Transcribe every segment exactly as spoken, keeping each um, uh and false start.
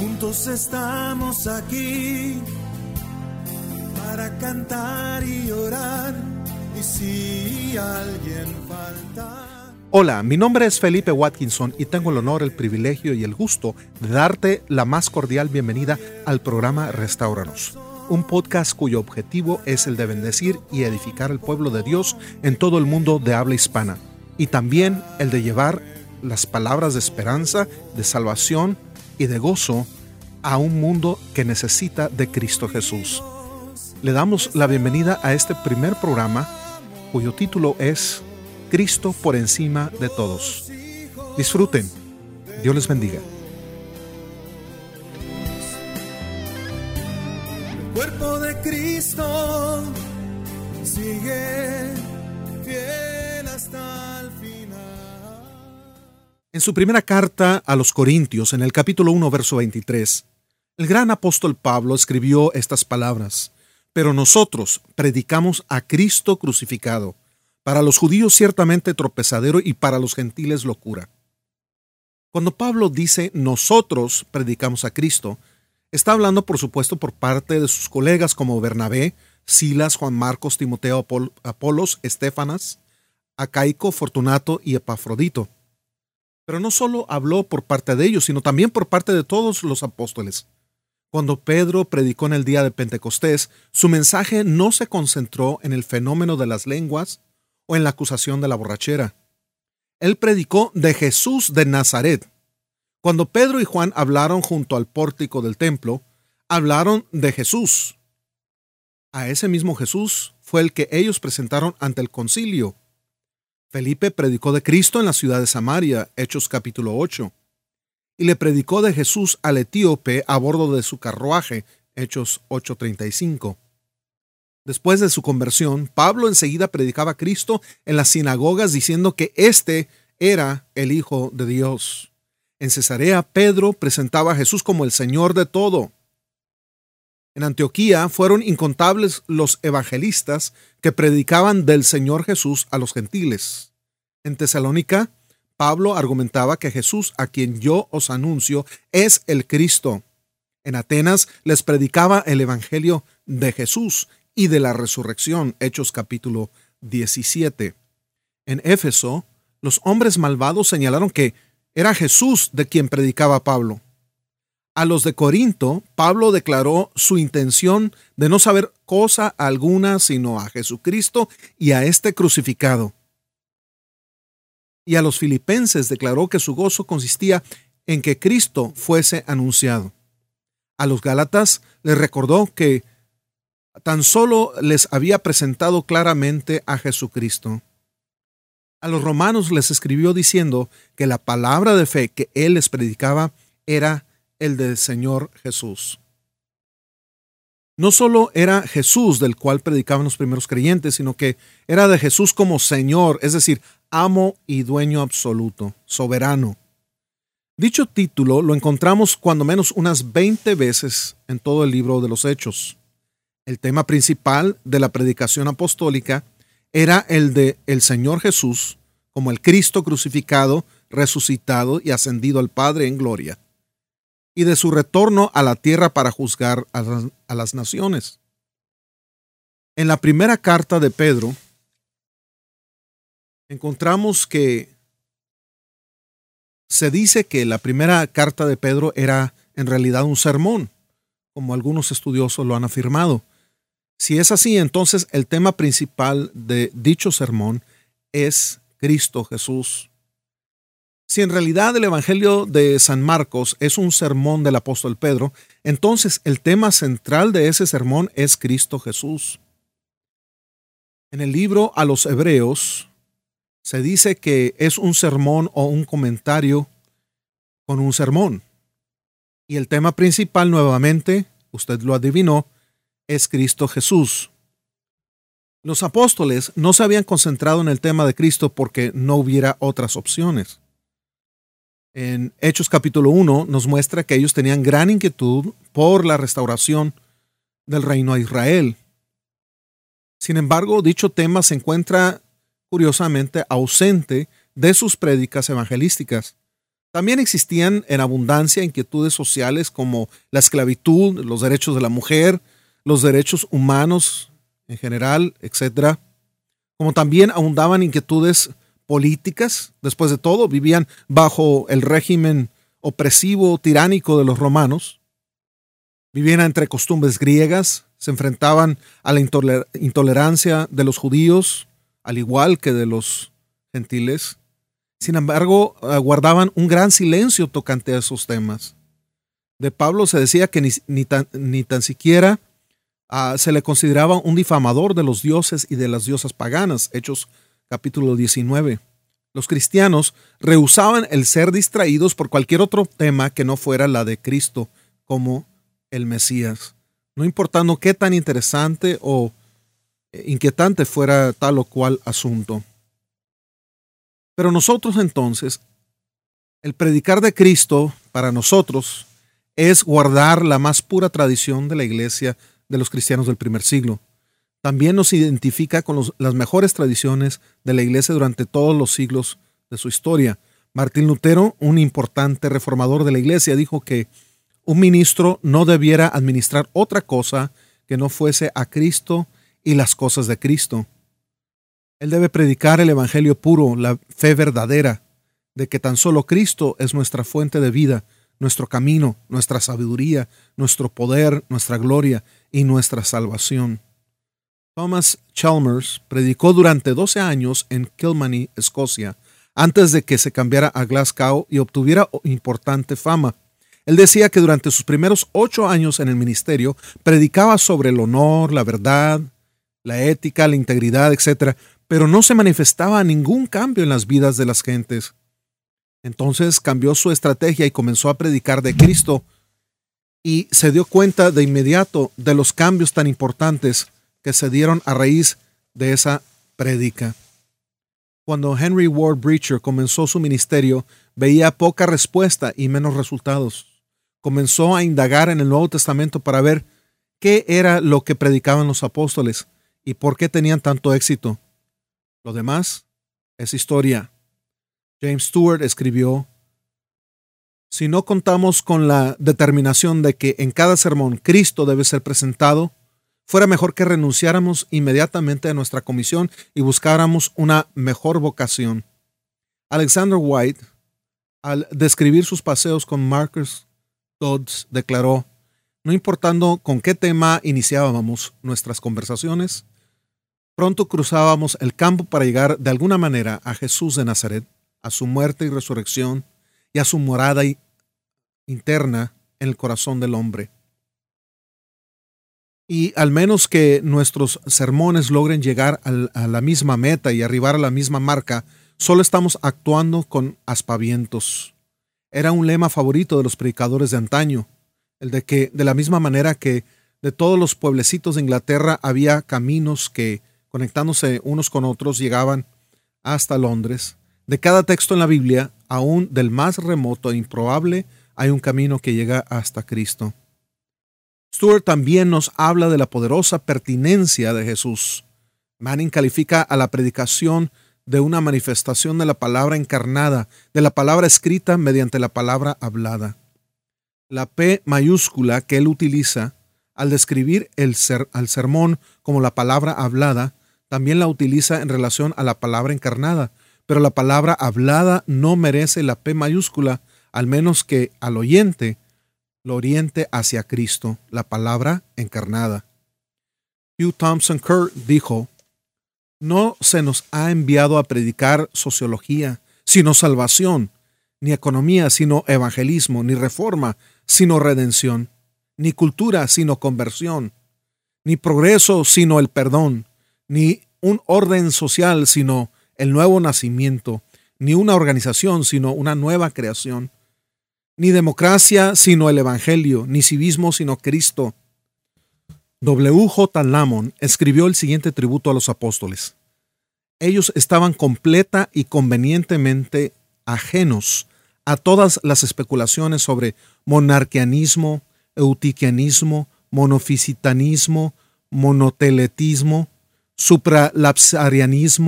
Juntos estamos aquí para cantar y orar, y si alguien falta... Hola, mi nombre es Felipe Watkinson y tengo el honor, el privilegio y el gusto de darte la más cordial bienvenida al programa Restauranos, un podcast cuyo objetivo es el de bendecir y edificar al pueblo de Dios en todo el mundo de habla hispana, y también el de llevar las palabras de esperanza, de salvación y de gozo a un mundo que necesita de Cristo Jesús. Le damos la bienvenida a este primer programa, cuyo título es Cristo por encima de todos. Disfruten. Dios les bendiga. El cuerpo de Cristo sigue fiel hasta el final. En su primera carta a los Corintios, en el capítulo uno, verso veintitrés, el gran apóstol Pablo escribió estas palabras: pero nosotros predicamos a Cristo crucificado, para los judíos ciertamente tropezadero y para los gentiles locura. Cuando Pablo dice nosotros predicamos a Cristo, está hablando por supuesto por parte de sus colegas como Bernabé, Silas, Juan Marcos, Timoteo, Apol- Apolos, Estéfanas, Acaico, Fortunato y Epafrodito. Pero no solo habló por parte de ellos, sino también por parte de todos los apóstoles. Cuando Pedro predicó en el día de Pentecostés, su mensaje no se concentró en el fenómeno de las lenguas o en la acusación de la borrachera. Él predicó de Jesús de Nazaret. Cuando Pedro y Juan hablaron junto al pórtico del templo, hablaron de Jesús. A ese mismo Jesús fue el que ellos presentaron ante el concilio. Felipe predicó de Cristo en la ciudad de Samaria, Hechos capítulo ocho. Y le predicó de Jesús al etíope a bordo de su carruaje, Hechos ocho treinta y cinco. Después de su conversión, Pablo enseguida predicaba a Cristo en las sinagogas diciendo que éste era el Hijo de Dios. En Cesarea, Pedro presentaba a Jesús como el Señor de todo. En Antioquía fueron incontables los evangelistas que predicaban del Señor Jesús a los gentiles. En Tesalónica, Pablo argumentaba que Jesús, a quien yo os anuncio, es el Cristo. En Atenas les predicaba el evangelio de Jesús y de la resurrección, Hechos capítulo diecisiete. En Éfeso, los hombres malvados señalaron que era Jesús de quien predicaba Pablo. A los de Corinto, Pablo declaró su intención de no saber cosa alguna sino a Jesucristo y a este crucificado. Y a los filipenses declaró que su gozo consistía en que Cristo fuese anunciado. A los gálatas les recordó que tan solo les había presentado claramente a Jesucristo. A los romanos les escribió diciendo que la palabra de fe que él les predicaba era el del Señor Jesús. No solo era Jesús del cual predicaban los primeros creyentes, sino que era de Jesús como Señor, es decir, amo y dueño absoluto, soberano. Dicho título lo encontramos cuando menos unas veinte veces en todo el libro de los Hechos. El tema principal de la predicación apostólica era el de el Señor Jesús como el Cristo crucificado, resucitado y ascendido al Padre en gloria, y de su retorno a la tierra para juzgar a las, a las naciones. En la primera carta de Pedro, encontramos que se dice que la primera carta de Pedro era en realidad un sermón, como algunos estudiosos lo han afirmado. Si es así, entonces el tema principal de dicho sermón es Cristo Jesús. Si en realidad el Evangelio de San Marcos es un sermón del apóstol Pedro, entonces el tema central de ese sermón es Cristo Jesús. En el libro a los Hebreos se dice que es un sermón o un comentario con un sermón. Y el tema principal, nuevamente, usted lo adivinó, es Cristo Jesús. Los apóstoles no se habían concentrado en el tema de Cristo porque no hubiera otras opciones. En Hechos capítulo uno nos muestra que ellos tenían gran inquietud por la restauración del reino de Israel. Sin embargo, dicho tema se encuentra curiosamente ausente de sus prédicas evangelísticas. También existían en abundancia inquietudes sociales como la esclavitud, los derechos de la mujer, los derechos humanos en general, etcétera. Como también abundaban inquietudes políticas. Después de todo, vivían bajo el régimen opresivo, tiránico de los romanos. Vivían entre costumbres griegas, se enfrentaban a la intoler- intolerancia de los judíos, al igual que de los gentiles. Sin embargo, guardaban un gran silencio tocante a esos temas. De Pablo se decía que ni, ni, tan, ni tan siquiera uh, se le consideraba un difamador de los dioses y de las diosas paganas. Hechos capítulo diecinueve. Los cristianos rehusaban el ser distraídos por cualquier otro tema que no fuera la de Cristo como el Mesías, no importando qué tan interesante o inquietante fuera tal o cual asunto. Pero nosotros entonces, el predicar de Cristo para nosotros es guardar la más pura tradición de la iglesia de los cristianos del primer siglo. También nos identifica con los, las mejores tradiciones de la iglesia durante todos los siglos de su historia. Martín Lutero, un importante reformador de la iglesia, dijo que un ministro no debiera administrar otra cosa que no fuese a Cristo y las cosas de Cristo. Él debe predicar el evangelio puro, la fe verdadera, de que tan solo Cristo es nuestra fuente de vida, nuestro camino, nuestra sabiduría, nuestro poder, nuestra gloria y nuestra salvación. Thomas Chalmers predicó durante doce años en Kilmany, Escocia, antes de que se cambiara a Glasgow y obtuviera importante fama. Él decía que durante sus primeros ocho años en el ministerio predicaba sobre el honor, la verdad, la ética, la integridad, etcétera, pero no se manifestaba ningún cambio en las vidas de las gentes. Entonces cambió su estrategia y comenzó a predicar de Cristo y se dio cuenta de inmediato de los cambios tan importantes que se dieron a raíz de esa prédica. Cuando Henry Ward Beecher comenzó su ministerio, veía poca respuesta y menos resultados. Comenzó a indagar en el Nuevo Testamento para ver qué era lo que predicaban los apóstoles y por qué tenían tanto éxito. Lo demás es historia. James Stewart escribió: si no contamos con la determinación de que en cada sermón Cristo debe ser presentado, fuera mejor que renunciáramos inmediatamente a nuestra comisión y buscáramos una mejor vocación. Alexander White, al describir sus paseos con Marcus Dodds, declaró: no importando con qué tema iniciábamos nuestras conversaciones, pronto cruzábamos el campo para llegar de alguna manera a Jesús de Nazaret, a su muerte y resurrección y a su morada interna en el corazón del hombre. Y al menos que nuestros sermones logren llegar a la misma meta y arribar a la misma marca, solo estamos actuando con aspavientos. Era un lema favorito de los predicadores de antaño, el de que de la misma manera que de todos los pueblecitos de Inglaterra había caminos que, conectándose unos con otros, llegaban hasta Londres. De cada texto en la Biblia, aún del más remoto e improbable, hay un camino que llega hasta Cristo. Stewart también nos habla de la poderosa pertinencia de Jesús. Manning califica a la predicación de una manifestación de la palabra encarnada, de la palabra escrita mediante la palabra hablada. La P mayúscula que él utiliza al describir el ser, al sermón como la palabra hablada, también la utiliza en relación a la palabra encarnada, pero la palabra hablada no merece la P mayúscula, al menos que al oyente lo oriente hacia Cristo, la palabra encarnada. Hugh Thompson Kerr dijo: no se nos ha enviado a predicar sociología, sino salvación, ni economía, sino evangelismo, ni reforma, sino redención, ni cultura, sino conversión, ni progreso, sino el perdón, ni un orden social, sino el nuevo nacimiento, ni una organización, sino una nueva creación, ni democracia, sino el evangelio, ni civismo, sino Cristo. W J Lamon escribió el siguiente tributo a los apóstoles: ellos estaban completa y convenientemente ajenos a todas las especulaciones sobre monarquianismo, eutiquianismo, monofisitanismo, monoteletismo, supralapsarianismo,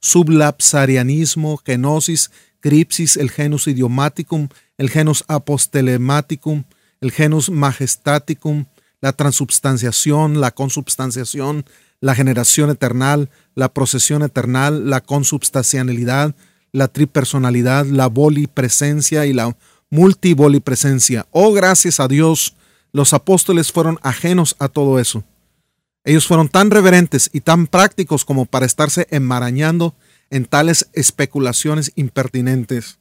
sublapsarianismo, genosis, cripsis, el genus idiomaticum, el genus apostelematicum, el genus majestaticum, la transubstanciación, la consubstanciación, la generación eternal, la procesión eternal, la consubstancialidad, la tripersonalidad, la volipresencia y la multivolipresencia. Oh, gracias a Dios, los apóstoles fueron ajenos a todo eso. Ellos fueron tan reverentes y tan prácticos como para estarse enmarañando en tales especulaciones impertinentes.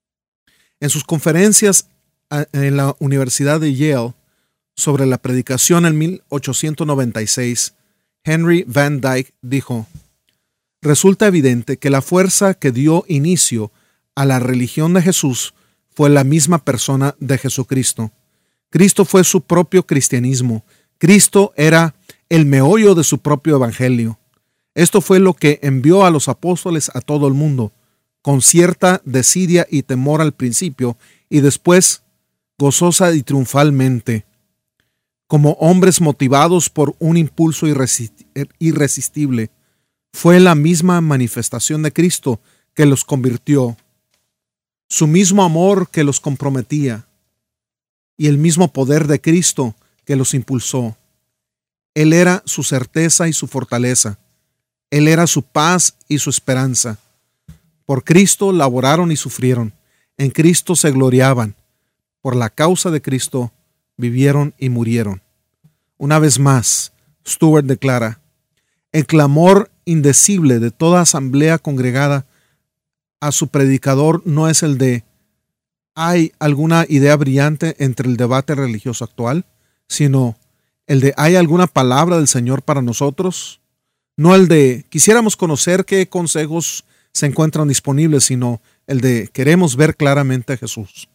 En sus conferencias en la Universidad de Yale sobre la predicación en mil ochocientos noventa y seis, Henry Van Dyke dijo: resulta evidente que la fuerza que dio inicio a la religión de Jesús fue la misma persona de Jesucristo. Cristo fue su propio cristianismo. Cristo era el meollo de su propio evangelio. Esto fue lo que envió a los apóstoles a todo el mundo, con cierta desidia y temor al principio, y después gozosa y triunfalmente, como hombres motivados por un impulso irresistible. Fue la misma manifestación de Cristo que los convirtió, su mismo amor que los comprometía, y el mismo poder de Cristo que los impulsó. Él era su certeza y su fortaleza. Él era su paz y su esperanza. Por Cristo laboraron y sufrieron. En Cristo se gloriaban. Por la causa de Cristo vivieron y murieron. Una vez más, Stuart declara: el clamor indecible de toda asamblea congregada a su predicador no es el de ¿hay alguna idea brillante entre el debate religioso actual?, sino el de ¿hay alguna palabra del Señor para nosotros? No el de quisiéramos conocer qué consejos se encuentran disponibles, sino el de queremos ver claramente a Jesús.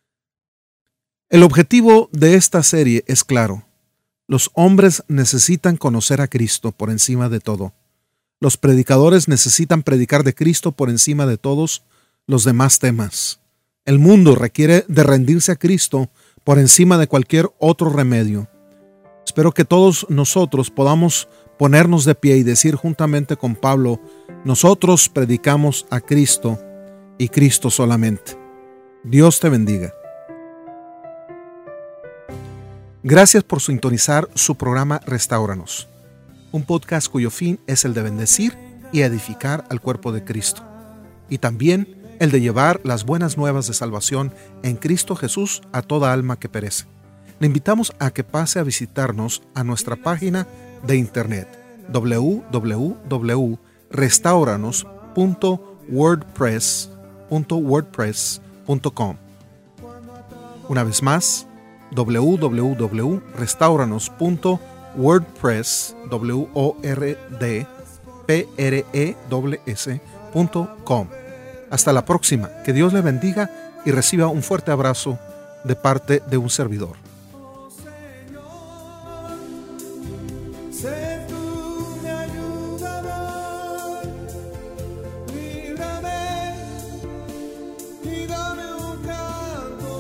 El objetivo de esta serie es claro. Los hombres necesitan conocer a Cristo por encima de todo. Los predicadores necesitan predicar de Cristo por encima de todos los demás temas. El mundo requiere de rendirse a Cristo por encima de cualquier otro remedio. Espero que todos nosotros podamos ponernos de pie y decir juntamente con Pablo: nosotros predicamos a Cristo y Cristo solamente. Dios te bendiga. Gracias por sintonizar su programa Restáuranos, un podcast cuyo fin es el de bendecir y edificar al cuerpo de Cristo, y también el de llevar las buenas nuevas de salvación en Cristo Jesús a toda alma que perece. Le invitamos a que pase a visitarnos a nuestra página de internet doble u doble u doble u punto restauranos punto wordpress punto wordpress punto com. Una vez más, doble u doble u doble u punto restauranos punto wordpress punto com. Hasta la próxima. Que Dios le bendiga y reciba un fuerte abrazo de parte de un servidor. Sé tú mi ayudador, líbrame y dame un canto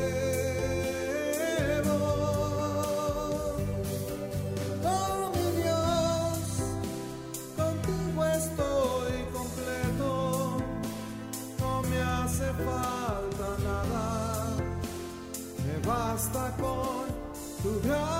nuevo. Oh mi Dios, contigo estoy completo, no me hace falta nada, me basta con tu gracia.